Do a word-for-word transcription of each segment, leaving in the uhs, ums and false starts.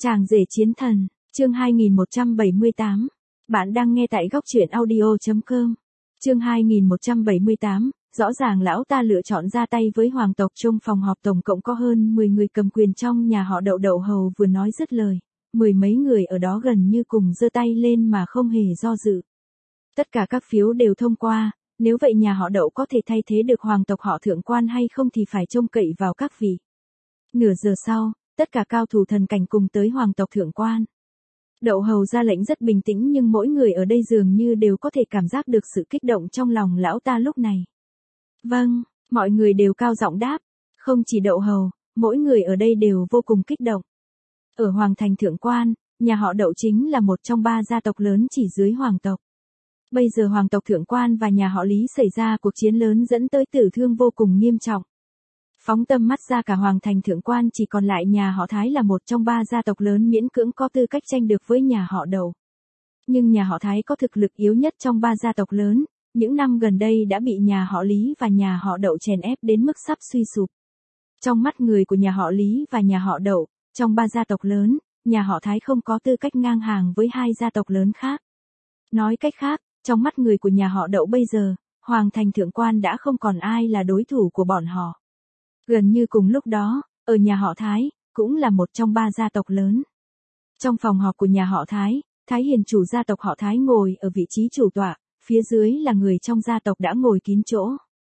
Chàng rể chiến thần, chương hai nghìn một trăm bảy mươi tám. Bạn đang nghe tại góc truyện audio chấm com. Chương hai nghìn một trăm bảy mươi tám, rõ ràng lão ta lựa chọn ra tay với hoàng tộc. Trong phòng họp tổng cộng có hơn mười người cầm quyền trong nhà họ Đậu. Đậu Hầu vừa nói dứt lời, mười mấy người ở đó gần như cùng giơ tay lên mà không hề do dự. Tất cả các phiếu đều thông qua, nếu vậy nhà họ Đậu có thể thay thế được hoàng tộc họ Thượng Quan hay không thì phải trông cậy vào các vị. Nửa giờ sau, tất cả cao thủ thần cảnh cùng tới hoàng tộc Thượng Quan. Đậu Hầu ra lệnh rất bình tĩnh nhưng mỗi người ở đây dường như đều có thể cảm giác được sự kích động trong lòng lão ta lúc này. Vâng, mọi người đều cao giọng đáp. Không chỉ Đậu Hầu, mỗi người ở đây đều vô cùng kích động. Ở Hoàng thành Thượng Quan, nhà họ Đậu chính là một trong ba gia tộc lớn chỉ dưới hoàng tộc. Bây giờ hoàng tộc Thượng Quan và nhà họ Lý xảy ra cuộc chiến lớn dẫn tới tử thương vô cùng nghiêm trọng. Phóng tâm mắt ra cả Hoàng thành Thượng Quan chỉ còn lại nhà họ Thái là một trong ba gia tộc lớn miễn cưỡng có tư cách tranh được với nhà họ Đậu. Nhưng nhà họ Thái có thực lực yếu nhất trong ba gia tộc lớn, những năm gần đây đã bị nhà họ Lý và nhà họ Đậu chèn ép đến mức sắp suy sụp. Trong mắt người của nhà họ Lý và nhà họ Đậu, trong ba gia tộc lớn, nhà họ Thái không có tư cách ngang hàng với hai gia tộc lớn khác. Nói cách khác, trong mắt người của nhà họ Đậu bây giờ, Hoàng thành Thượng Quan đã không còn ai là đối thủ của bọn họ. Gần như cùng lúc đó, ở nhà họ Thái, cũng là một trong ba gia tộc lớn. Trong phòng họp của nhà họ Thái, Thái Hiền chủ gia tộc họ Thái ngồi ở vị trí chủ tọa, phía dưới là người trong gia tộc đã ngồi kín chỗ.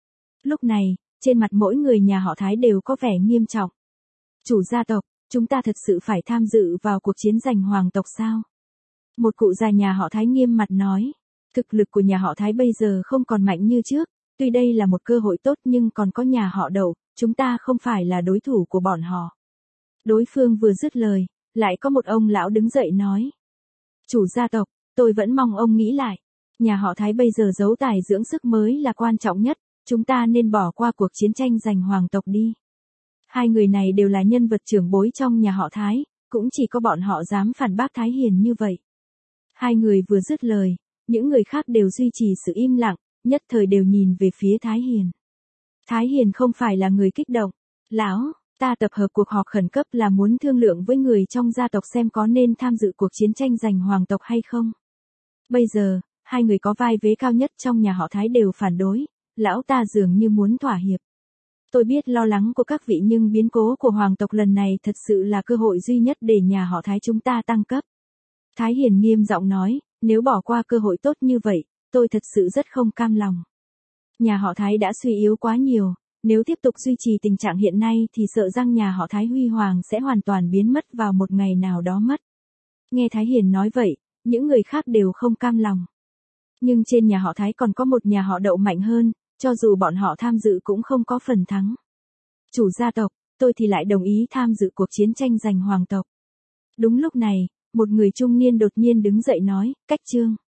Lúc này, trên mặt mỗi người nhà họ Thái đều có vẻ nghiêm trọng. Chủ gia tộc, chúng ta thật sự phải tham dự vào cuộc chiến giành hoàng tộc sao? Một cụ già nhà họ Thái nghiêm mặt nói. Thực lực của nhà họ Thái bây giờ không còn mạnh như trước, tuy đây là một cơ hội tốt nhưng còn có nhà họ Đậu, chúng ta không phải là đối thủ của bọn họ. Đối phương vừa dứt lời, lại có một ông lão đứng dậy nói. Chủ gia tộc, tôi vẫn mong ông nghĩ lại. Nhà họ Thái bây giờ giấu tài dưỡng sức mới là quan trọng nhất, chúng ta nên bỏ qua cuộc chiến tranh giành hoàng tộc đi. Hai người này đều là nhân vật trưởng bối trong nhà họ Thái, cũng chỉ có bọn họ dám phản bác Thái Hiền như vậy. Hai người vừa dứt lời, những người khác đều duy trì sự im lặng, nhất thời đều nhìn về phía Thái Hiền. Thái Hiền không phải là người kích động. Lão, ta tập hợp cuộc họp khẩn cấp là muốn thương lượng với người trong gia tộc xem có nên tham dự cuộc chiến tranh giành hoàng tộc hay không. Bây giờ, hai người có vai vế cao nhất trong nhà họ Thái đều phản đối, lão ta dường như muốn thỏa hiệp. Tôi biết lo lắng của các vị nhưng biến cố của hoàng tộc lần này thật sự là cơ hội duy nhất để nhà họ Thái chúng ta tăng cấp. Thái Hiền nghiêm giọng nói, nếu bỏ qua cơ hội tốt như vậy, tôi thật sự rất không cam lòng. Nhà họ Thái đã suy yếu quá nhiều, nếu tiếp tục duy trì tình trạng hiện nay thì sợ rằng nhà họ Thái huy hoàng sẽ hoàn toàn biến mất vào một ngày nào đó mất. Nghe Thái Hiền nói vậy, những người khác đều không cam lòng. Nhưng trên nhà họ Thái còn có một nhà họ Đậu mạnh hơn, cho dù bọn họ tham dự cũng không có phần thắng. Chủ gia tộc, tôi thì lại đồng ý tham dự cuộc chiến tranh giành hoàng tộc. Đúng lúc này, một người trung niên đột nhiên đứng dậy nói, Cách Trương,